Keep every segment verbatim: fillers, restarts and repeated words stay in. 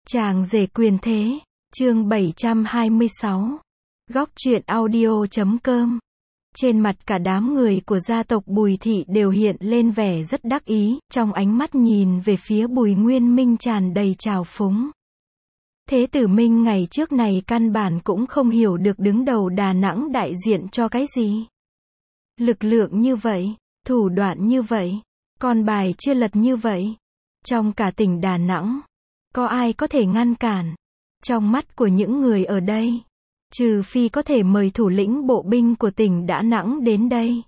Chàng rể quyền thế, chương bảy trăm hai mươi sáu. Góc truyện audio chấm com. Trên mặt cả đám người của gia tộc Bùi Thị đều hiện lên vẻ rất đắc ý, trong ánh mắt nhìn về phía Bùi Nguyên Minh tràn đầy trào phúng. Thế tử Minh ngày trước này căn bản cũng không hiểu được đứng đầu Đà Nẵng đại diện cho cái gì. Lực lượng như vậy, thủ đoạn như vậy, con bài chưa lật như vậy. Trong cả tỉnh Đà Nẵng, có ai có thể ngăn cản? Trong mắt của những người ở đây, trừ phi có thể mời thủ lĩnh bộ binh của tỉnh Đà Nẵng đến đây.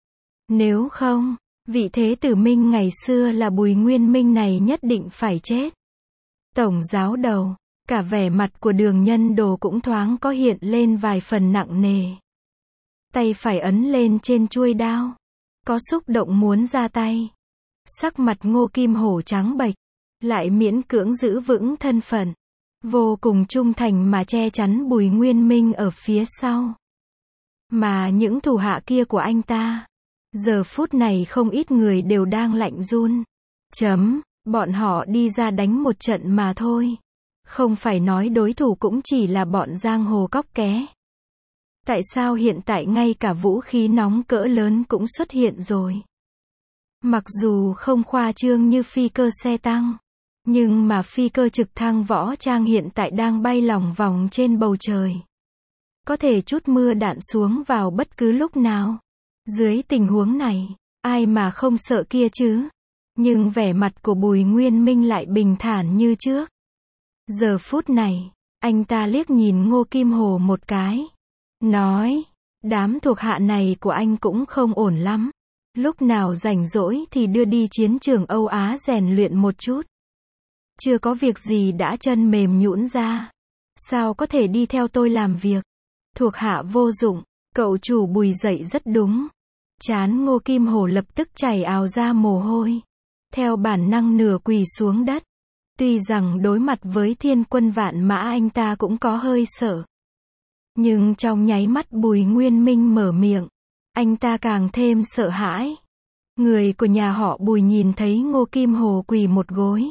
Nếu không, vị thế tử Minh ngày xưa là Bùi Nguyên Minh này nhất định phải chết. Tổng giáo đầu, cả vẻ mặt của Đường Nhân Đồ cũng thoáng có hiện lên vài phần nặng nề. Tay phải ấn lên trên chuôi đao, có xúc động muốn ra tay. Sắc mặt Ngô Kim Hổ trắng bệch, lại miễn cưỡng giữ vững thân phận, vô cùng trung thành mà che chắn Bùi Nguyên Minh ở phía sau. Mà những thủ hạ kia của anh ta, giờ phút này không ít người đều đang lạnh run. Chấm, bọn họ đi ra đánh một trận mà thôi. Không phải nói đối thủ cũng chỉ là bọn giang hồ cóc ké. Tại sao hiện tại ngay cả vũ khí nóng cỡ lớn cũng xuất hiện rồi? Mặc dù không khoa trương như phi cơ xe tăng, nhưng mà phi cơ trực thăng võ trang hiện tại đang bay lòng vòng trên bầu trời. Có thể trút mưa đạn xuống vào bất cứ lúc nào. Dưới tình huống này, ai mà không sợ kia chứ? Nhưng vẻ mặt của Bùi Nguyên Minh lại bình thản như trước. Giờ phút này, anh ta liếc nhìn Ngô Kim Hồ một cái. Nói, đám thuộc hạ này của anh cũng không ổn lắm. Lúc nào rảnh rỗi thì đưa đi chiến trường Âu Á rèn luyện một chút. Chưa có việc gì đã chân mềm nhũn ra. Sao có thể đi theo tôi làm việc? Thuộc hạ vô dụng, cậu chủ Bùi dậy rất đúng. Trán Ngô Kim Hổ lập tức chảy ào ra mồ hôi. Theo bản năng nửa quỳ xuống đất. Tuy rằng đối mặt với thiên quân vạn mã anh ta cũng có hơi sợ. Nhưng trong nháy mắt Bùi Nguyên Minh mở miệng, anh ta càng thêm sợ hãi. Người của nhà họ Bùi nhìn thấy Ngô Kim Hồ quỳ một gối.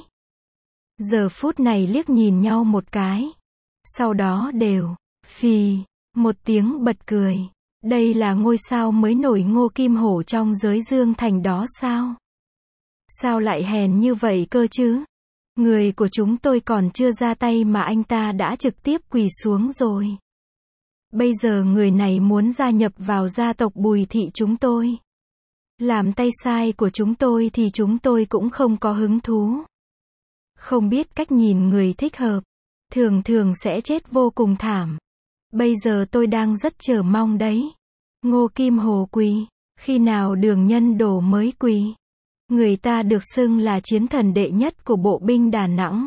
Giờ phút này liếc nhìn nhau một cái. Sau đó đều, phì, một tiếng bật cười. Đây là ngôi sao mới nổi Ngô Kim Hổ trong giới Dương Thành đó sao? Sao lại hèn như vậy cơ chứ? Người của chúng tôi còn chưa ra tay mà anh ta đã trực tiếp quỳ xuống rồi. Bây giờ người này muốn gia nhập vào gia tộc Bùi Thị chúng tôi. Làm tay sai của chúng tôi thì chúng tôi cũng không có hứng thú. Không biết cách nhìn người thích hợp, thường thường sẽ chết vô cùng thảm. Bây giờ tôi đang rất chờ mong đấy. Ngô Kim Hồ quỳ, khi nào Đường Nhân Đồ mới quỳ? Người ta được xưng là chiến thần đệ nhất của bộ binh Đà Nẵng.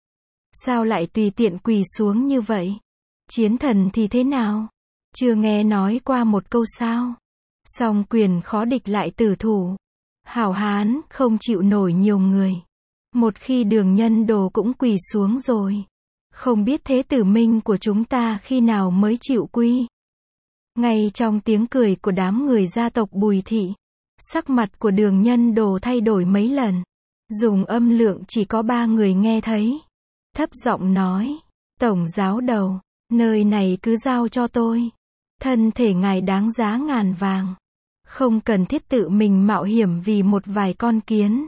Sao lại tùy tiện quỳ xuống như vậy? Chiến thần thì thế nào? Chưa nghe nói qua một câu sao? Song quyền khó địch lại tử thủ. Hảo hán không chịu nổi nhiều người. Một khi Đường Nhân Đồ cũng quỳ xuống rồi. Không biết thế tử Minh của chúng ta khi nào mới chịu quy? Ngay trong tiếng cười của đám người gia tộc Bùi Thị, sắc mặt của Đường Nhân Đồ thay đổi mấy lần. Dùng âm lượng chỉ có ba người nghe thấy. Thấp giọng nói, tổng giáo đầu, nơi này cứ giao cho tôi. Thân thể ngài đáng giá ngàn vàng. Không cần thiết tự mình mạo hiểm vì một vài con kiến.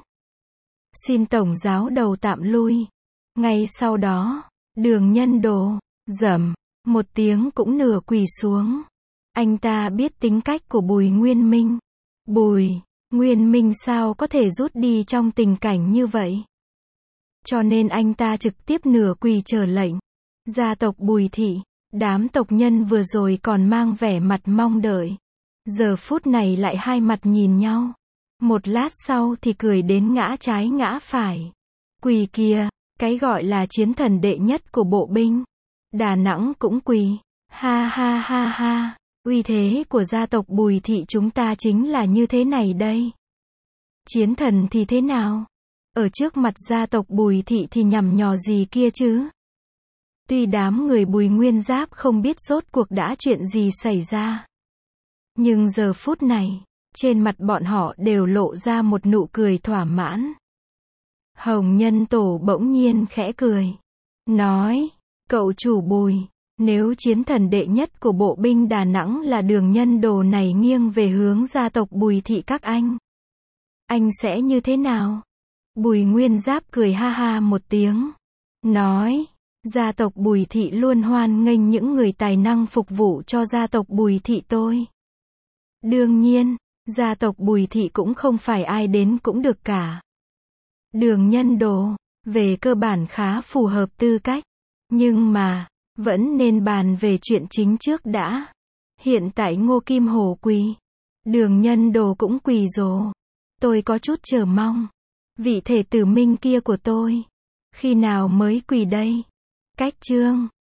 Xin tổng giáo đầu tạm lui. Ngay sau đó, Đường Nhân Đồ, rầm, một tiếng cũng nửa quỳ xuống. Anh ta biết tính cách của Bùi Nguyên Minh. Bùi Nguyên Minh sao có thể rút đi trong tình cảnh như vậy? Cho nên anh ta trực tiếp nửa quỳ chờ lệnh. Gia tộc Bùi Thị, đám tộc nhân vừa rồi còn mang vẻ mặt mong đợi. Giờ phút này lại hai mặt nhìn nhau. Một lát sau thì cười đến ngã trái ngã phải. Quỳ kia, cái gọi là chiến thần đệ nhất của bộ binh Đà Nẵng cũng quỳ. Ha ha ha ha, uy thế của gia tộc Bùi Thị chúng ta chính là như thế này đây. Chiến thần thì thế nào? Ở trước mặt gia tộc Bùi Thị thì nhằm nhò gì kia chứ? Tuy đám người Bùi Nguyên Giáp không biết rốt cuộc đã chuyện gì xảy ra. Nhưng giờ phút này, trên mặt bọn họ đều lộ ra một nụ cười thỏa mãn. Hồng Nhân Tổ bỗng nhiên khẽ cười. nói, cậu chủ Bùi, nếu chiến thần đệ nhất của bộ binh Đà Nẵng là Đường Nhân Đồ này nghiêng về hướng gia tộc Bùi thị các anh, anh sẽ như thế nào? Bùi Nguyên Giáp cười ha ha một tiếng, nói, gia tộc Bùi thị luôn hoan nghênh những người tài năng phục vụ cho gia tộc Bùi thị tôi. Đương nhiên, gia tộc Bùi thị cũng không phải ai đến cũng được cả. Đường Nhân Đồ, về cơ bản khá phù hợp tư cách, nhưng mà, vẫn nên bàn về chuyện chính trước đã. Hiện tại Ngô Kim Hổ quỳ, Đường Nhân Đồ cũng quỳ rồi. Tôi có chút chờ mong, vị thể tử minh kia của tôi, khi nào mới quỳ đây? Cách chương